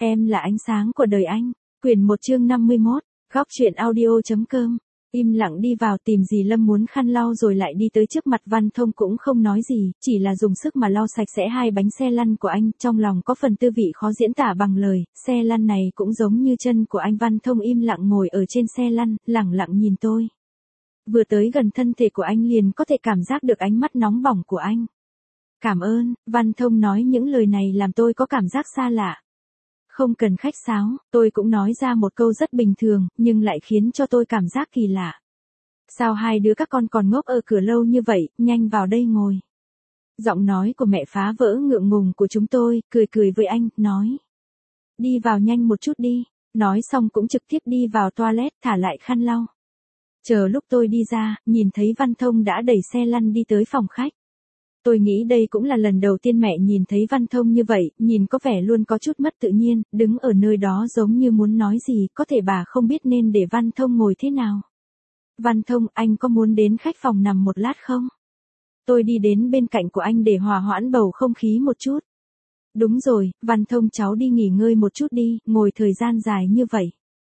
Em là ánh sáng của đời anh. Quyển 1 chương 51, góc truyện audio.com. Im lặng đi vào tìm dì Lâm muốn khăn lau rồi lại đi tới trước mặt Văn Thông cũng không nói gì, chỉ là dùng sức mà lau sạch sẽ hai bánh xe lăn của anh, trong lòng có phần tư vị khó diễn tả bằng lời, xe lăn này cũng giống như chân của anh. Văn Thông im lặng ngồi ở trên xe lăn, lẳng lặng nhìn tôi. Vừa tới gần thân thể của anh liền có thể cảm giác được ánh mắt nóng bỏng của anh. Cảm ơn, Văn Thông nói những lời này làm tôi có cảm giác xa lạ. Không cần khách sáo, tôi cũng nói ra một câu rất bình thường, nhưng lại khiến cho tôi cảm giác kỳ lạ. Sao hai đứa các con còn ngốc ở cửa lâu như vậy, nhanh vào đây ngồi. Giọng nói của mẹ phá vỡ ngượng ngùng của chúng tôi, cười cười với anh, nói. Đi vào nhanh một chút đi, nói xong cũng trực tiếp đi vào toilet thả lại khăn lau. Chờ lúc tôi đi ra, nhìn thấy Văn Thông đã đẩy xe lăn đi tới phòng khách. Tôi nghĩ đây cũng là lần đầu tiên mẹ nhìn thấy Văn Thông như vậy, nhìn có vẻ luôn có chút mất tự nhiên, đứng ở nơi đó giống như muốn nói gì, có thể bà không biết nên để Văn Thông ngồi thế nào. Văn Thông, anh có muốn đến khách phòng nằm một lát không? Tôi đi đến bên cạnh của anh để hòa hoãn bầu không khí một chút. Đúng rồi, Văn Thông cháu đi nghỉ ngơi một chút đi, ngồi thời gian dài như vậy.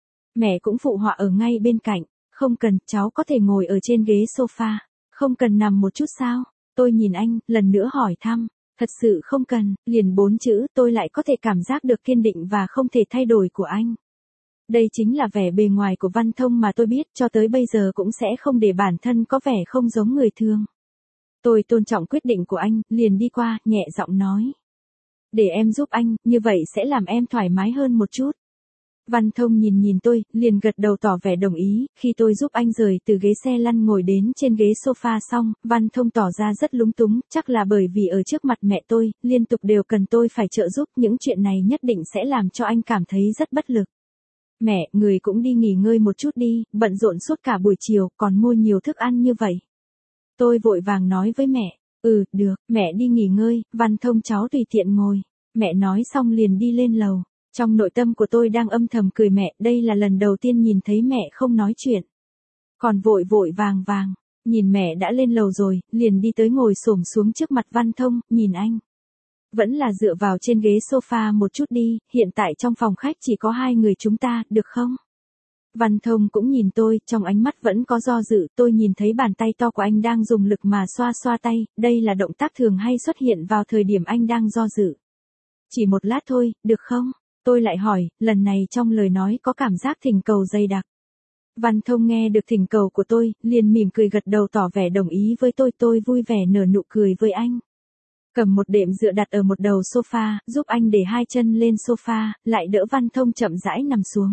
Mẹ cũng phụ họa ở ngay bên cạnh, không cần, cháu có thể ngồi ở trên ghế sofa, không cần nằm một chút sao? Tôi nhìn anh, lần nữa hỏi thăm, thật sự không cần, liền 4 chữ, tôi lại có thể cảm giác được kiên định và không thể thay đổi của anh. Đây chính là vẻ bề ngoài của Văn Thông mà tôi biết, cho tới bây giờ cũng sẽ không để bản thân có vẻ không giống người thường. Tôi tôn trọng quyết định của anh, liền đi qua, nhẹ giọng nói. Để em giúp anh, như vậy sẽ làm em thoải mái hơn một chút. Văn Thông nhìn tôi, liền gật đầu tỏ vẻ đồng ý, khi tôi giúp anh rời từ ghế xe lăn ngồi đến trên ghế sofa xong, Văn Thông tỏ ra rất lúng túng, chắc là bởi vì ở trước mặt mẹ tôi, liên tục đều cần tôi phải trợ giúp, những chuyện này nhất định sẽ làm cho anh cảm thấy rất bất lực. Mẹ, người cũng đi nghỉ ngơi một chút đi, bận rộn suốt cả buổi chiều, còn mua nhiều thức ăn như vậy. Tôi vội vàng nói với mẹ, được, mẹ đi nghỉ ngơi, Văn Thông cháu tùy tiện ngồi. Mẹ nói xong liền đi lên lầu. Trong nội tâm của tôi đang âm thầm cười mẹ, đây là lần đầu tiên nhìn thấy mẹ không nói chuyện. Còn vội vàng, nhìn mẹ đã lên lầu rồi, liền đi tới ngồi xổm xuống trước mặt Văn Thông, nhìn anh. Vẫn là dựa vào trên ghế sofa một chút đi, hiện tại trong phòng khách chỉ có hai người chúng ta, được không? Văn Thông cũng nhìn tôi, trong ánh mắt vẫn có do dự, tôi nhìn thấy bàn tay to của anh đang dùng lực mà xoa tay, đây là động tác thường hay xuất hiện vào thời điểm anh đang do dự. Chỉ một lát thôi, được không? Tôi lại hỏi, lần này trong lời nói có cảm giác thỉnh cầu dày đặc. Văn Thông nghe được thỉnh cầu của tôi, liền mỉm cười gật đầu tỏ vẻ đồng ý với tôi vui vẻ nở nụ cười với anh. Cầm một đệm dựa đặt ở một đầu sofa, giúp anh để hai chân lên sofa, lại đỡ Văn Thông chậm rãi nằm xuống.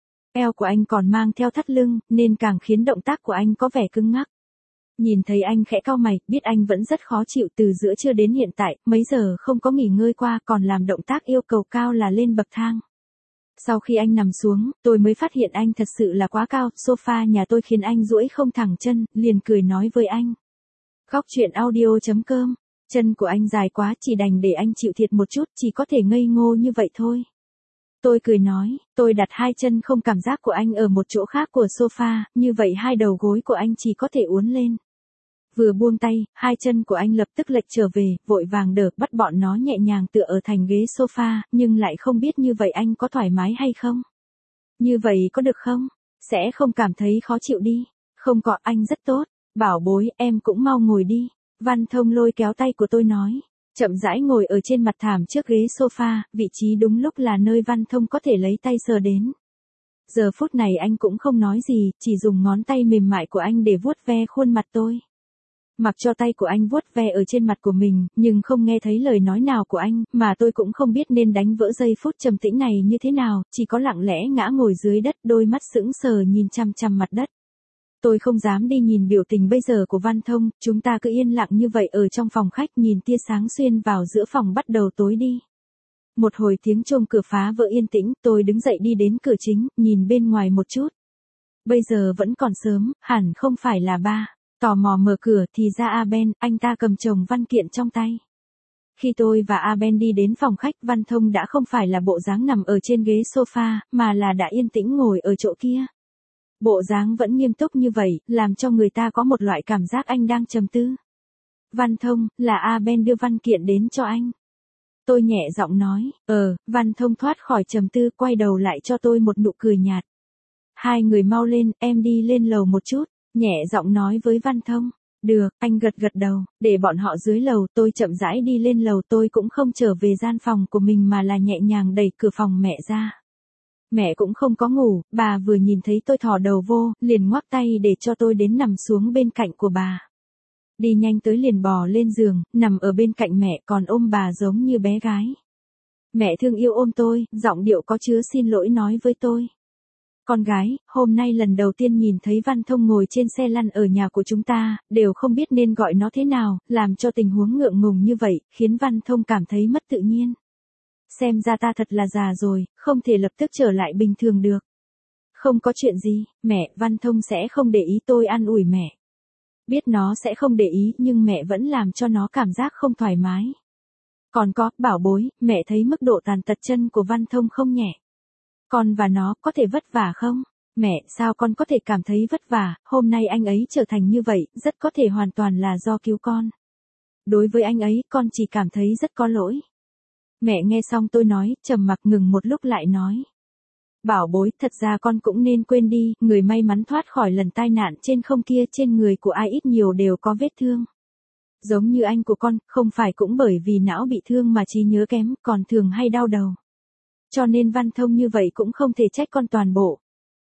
Eo của anh còn mang theo thắt lưng, nên càng khiến động tác của anh có vẻ cứng ngắc. Nhìn thấy anh khẽ cau mày, biết anh vẫn rất khó chịu từ giữa trưa đến hiện tại, mấy giờ không có nghỉ ngơi qua còn làm động tác yêu cầu cao là lên bậc thang. Sau khi anh nằm xuống, tôi mới phát hiện anh thật sự là quá cao, sofa nhà tôi khiến anh duỗi không thẳng chân, liền cười nói với anh. Góc truyện audio.com, chân của anh dài quá chỉ đành để anh chịu thiệt một chút, chỉ có thể ngây ngô như vậy thôi. Tôi cười nói, tôi đặt hai chân không cảm giác của anh ở một chỗ khác của sofa, như vậy hai đầu gối của anh chỉ có thể uốn lên. Vừa buông tay, hai chân của anh lập tức lệch trở về, vội vàng đỡ bắt bọn nó nhẹ nhàng tựa ở thành ghế sofa, nhưng lại không biết như vậy anh có thoải mái hay không? Như vậy có được không? Sẽ không cảm thấy khó chịu đi. Không có, anh rất tốt. Bảo bối, em cũng mau ngồi đi. Văn Thông lôi kéo tay của tôi nói. Chậm rãi ngồi ở trên mặt thảm trước ghế sofa, vị trí đúng lúc là nơi Văn Thông có thể lấy tay sờ đến. Giờ phút này anh cũng không nói gì, chỉ dùng ngón tay mềm mại của anh để vuốt ve khuôn mặt tôi. Mặc cho tay của anh vuốt ve ở trên mặt của mình, nhưng không nghe thấy lời nói nào của anh, mà tôi cũng không biết nên đánh vỡ giây phút trầm tĩnh này như thế nào, chỉ có lặng lẽ ngã ngồi dưới đất, đôi mắt sững sờ nhìn chăm chăm mặt đất. Tôi không dám đi nhìn biểu tình bây giờ của Văn Thông, chúng ta cứ yên lặng như vậy ở trong phòng khách nhìn tia sáng xuyên vào giữa phòng bắt đầu tối đi. Một hồi tiếng chuông cửa phá vỡ yên tĩnh, tôi đứng dậy đi đến cửa chính, nhìn bên ngoài một chút. Bây giờ vẫn còn sớm, hẳn không phải là ba. Tò mò mở cửa thì ra Aben, anh ta cầm chồng văn kiện trong tay. Khi tôi và Aben đi đến phòng khách, Văn Thông đã không phải là bộ dáng nằm ở trên ghế sofa, mà là đã yên tĩnh ngồi ở chỗ kia. Bộ dáng vẫn nghiêm túc như vậy, làm cho người ta có một loại cảm giác anh đang trầm tư. Văn Thông, là Aben đưa văn kiện đến cho anh. Tôi nhẹ giọng nói, Văn Thông thoát khỏi trầm tư quay đầu lại cho tôi một nụ cười nhạt. Hai người mau lên, em đi lên lầu một chút, nhẹ giọng nói với Văn Thông. Được, anh gật gật đầu, để bọn họ dưới lầu, tôi chậm rãi đi lên lầu, tôi cũng không trở về gian phòng của mình mà là nhẹ nhàng đẩy cửa phòng mẹ ra. Mẹ cũng không có ngủ, bà vừa nhìn thấy tôi thò đầu vô, liền ngoắc tay để cho tôi đến nằm xuống bên cạnh của bà. Đi nhanh tới liền bò lên giường, nằm ở bên cạnh mẹ còn ôm bà giống như bé gái. Mẹ thương yêu ôm tôi, giọng điệu có chứa xin lỗi nói với tôi. Con gái, hôm nay lần đầu tiên nhìn thấy Văn Thông ngồi trên xe lăn ở nhà của chúng ta, đều không biết nên gọi nó thế nào, làm cho tình huống ngượng ngùng như vậy, khiến Văn Thông cảm thấy mất tự nhiên. Xem ra ta thật là già rồi, không thể lập tức trở lại bình thường được. Không có chuyện gì, mẹ, Văn Thông sẽ không để ý, tôi an ủi mẹ. Biết nó sẽ không để ý nhưng mẹ vẫn làm cho nó cảm giác không thoải mái. Còn có, bảo bối, mẹ thấy mức độ tàn tật chân của Văn Thông không nhẹ. Con và nó có thể vất vả không? Mẹ, sao con có thể cảm thấy vất vả, hôm nay anh ấy trở thành như vậy, rất có thể hoàn toàn là do cứu con. Đối với anh ấy, con chỉ cảm thấy rất có lỗi. Mẹ nghe xong tôi nói, trầm mặc ngừng một lúc lại nói. Bảo bối, thật ra con cũng nên quên đi, người may mắn thoát khỏi lần tai nạn trên không kia, trên người của ai ít nhiều đều có vết thương. Giống như anh của con, không phải cũng bởi vì não bị thương mà trí nhớ kém, còn thường hay đau đầu. Cho nên Văn Thông như vậy cũng không thể trách con toàn bộ.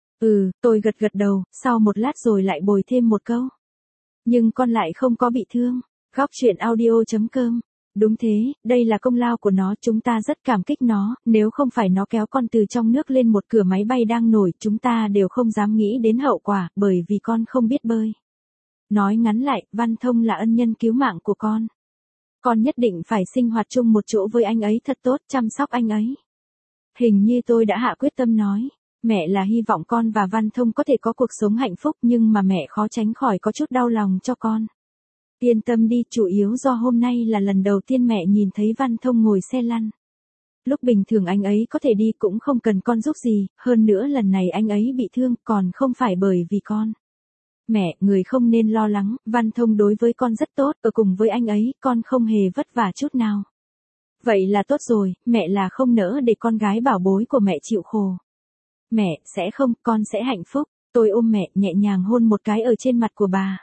Tôi gật gật đầu, sau một lát rồi lại bồi thêm một câu. Nhưng con lại không có bị thương. Góc truyện audio.com. Đúng thế, đây là công lao của nó, chúng ta rất cảm kích nó, nếu không phải nó kéo con từ trong nước lên một cửa máy bay đang nổi, chúng ta đều không dám nghĩ đến hậu quả, bởi vì con không biết bơi. Nói ngắn lại, Văn Thông là ân nhân cứu mạng của con. Con nhất định phải sinh hoạt chung một chỗ với anh ấy thật tốt, chăm sóc anh ấy. Hình như tôi đã hạ quyết tâm nói. Mẹ là hy vọng con và Văn Thông có thể có cuộc sống hạnh phúc nhưng mà mẹ khó tránh khỏi có chút đau lòng cho con. Yên tâm đi, chủ yếu do hôm nay là lần đầu tiên mẹ nhìn thấy Văn Thông ngồi xe lăn. Lúc bình thường anh ấy có thể đi cũng không cần con giúp gì, hơn nữa lần này anh ấy bị thương còn không phải bởi vì con. Mẹ, người không nên lo lắng, Văn Thông đối với con rất tốt, ở cùng với anh ấy, con không hề vất vả chút nào. Vậy là tốt rồi, mẹ là không nỡ để con gái bảo bối của mẹ chịu khổ. Mẹ, sẽ không, con sẽ hạnh phúc. Tôi ôm mẹ, nhẹ nhàng hôn một cái ở trên mặt của bà.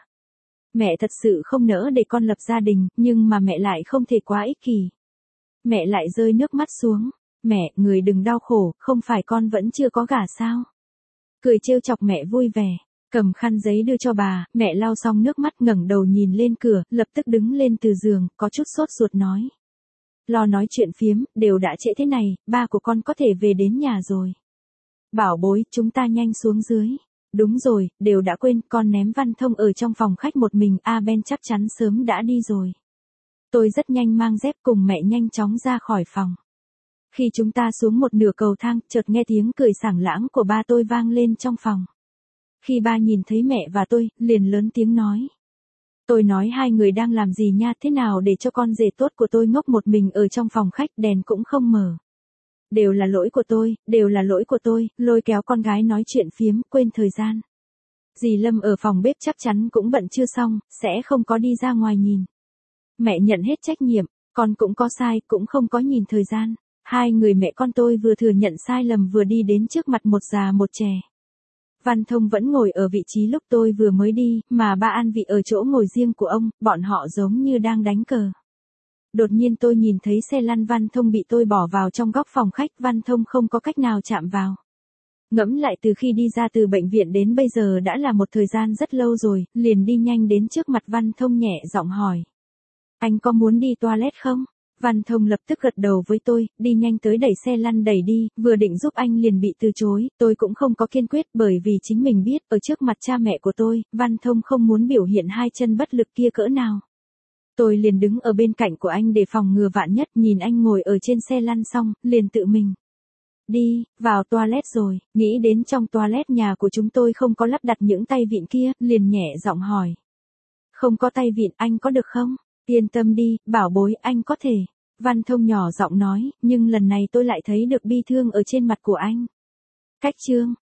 Mẹ thật sự không nỡ để con lập gia đình, nhưng mà mẹ lại không thể quá ích kỷ. Mẹ lại rơi nước mắt xuống. Mẹ, người đừng đau khổ, không phải con vẫn chưa có gả sao? Cười trêu chọc mẹ vui vẻ. Cầm khăn giấy đưa cho bà, mẹ lau xong nước mắt ngẩng đầu nhìn lên cửa, lập tức đứng lên từ giường, có chút sốt ruột nói. Lo nói chuyện phiếm, đều đã trễ thế này, ba của con có thể về đến nhà rồi. Bảo bối, chúng ta nhanh xuống dưới. Đúng rồi, đều đã quên, con ném Văn Thông ở trong phòng khách một mình, Ben chắc chắn sớm đã đi rồi. Tôi rất nhanh mang dép cùng mẹ nhanh chóng ra khỏi phòng. Khi chúng ta xuống một nửa cầu thang, chợt nghe tiếng cười sảng lãng của ba tôi vang lên trong phòng. Khi ba nhìn thấy mẹ và tôi, liền lớn tiếng nói. Tôi nói hai người đang làm gì nha, thế nào để cho con rể tốt của tôi ngốc một mình ở trong phòng khách, đèn cũng không mở. Đều là lỗi của tôi, đều là lỗi của tôi, lôi kéo con gái nói chuyện phiếm, quên thời gian. Dì Lâm ở phòng bếp chắc chắn cũng bận chưa xong, sẽ không có đi ra ngoài nhìn. Mẹ nhận hết trách nhiệm, con cũng có sai, cũng không có nhìn thời gian. Hai người mẹ con tôi vừa thừa nhận sai lầm vừa đi đến trước mặt một già một trẻ. Văn Thông vẫn ngồi ở vị trí lúc tôi vừa mới đi, mà ba an vị ở chỗ ngồi riêng của ông, bọn họ giống như đang đánh cờ. Đột nhiên tôi nhìn thấy xe lăn Văn Thông bị tôi bỏ vào trong góc phòng khách, Văn Thông không có cách nào chạm vào. Ngẫm lại từ khi đi ra từ bệnh viện đến bây giờ đã là một thời gian rất lâu rồi, liền đi nhanh đến trước mặt Văn Thông nhẹ giọng hỏi. Anh có muốn đi toilet không? Văn Thông lập tức gật đầu với tôi, đi nhanh tới đẩy xe lăn đẩy đi, vừa định giúp anh liền bị từ chối, tôi cũng không có kiên quyết bởi vì chính mình biết, ở trước mặt cha mẹ của tôi, Văn Thông không muốn biểu hiện hai chân bất lực kia cỡ nào. Tôi liền đứng ở bên cạnh của anh để phòng ngừa vạn nhất, nhìn anh ngồi ở trên xe lăn xong, liền tự mình. Đi, vào toilet rồi, nghĩ đến trong toilet nhà của chúng tôi không có lắp đặt những tay vịn kia, liền nhẹ giọng hỏi. Không có tay vịn, anh có được không? Yên tâm đi, bảo bối, anh có thể. Văn Thông nhỏ giọng nói, nhưng lần này tôi lại thấy được bi thương ở trên mặt của anh. Cách chương.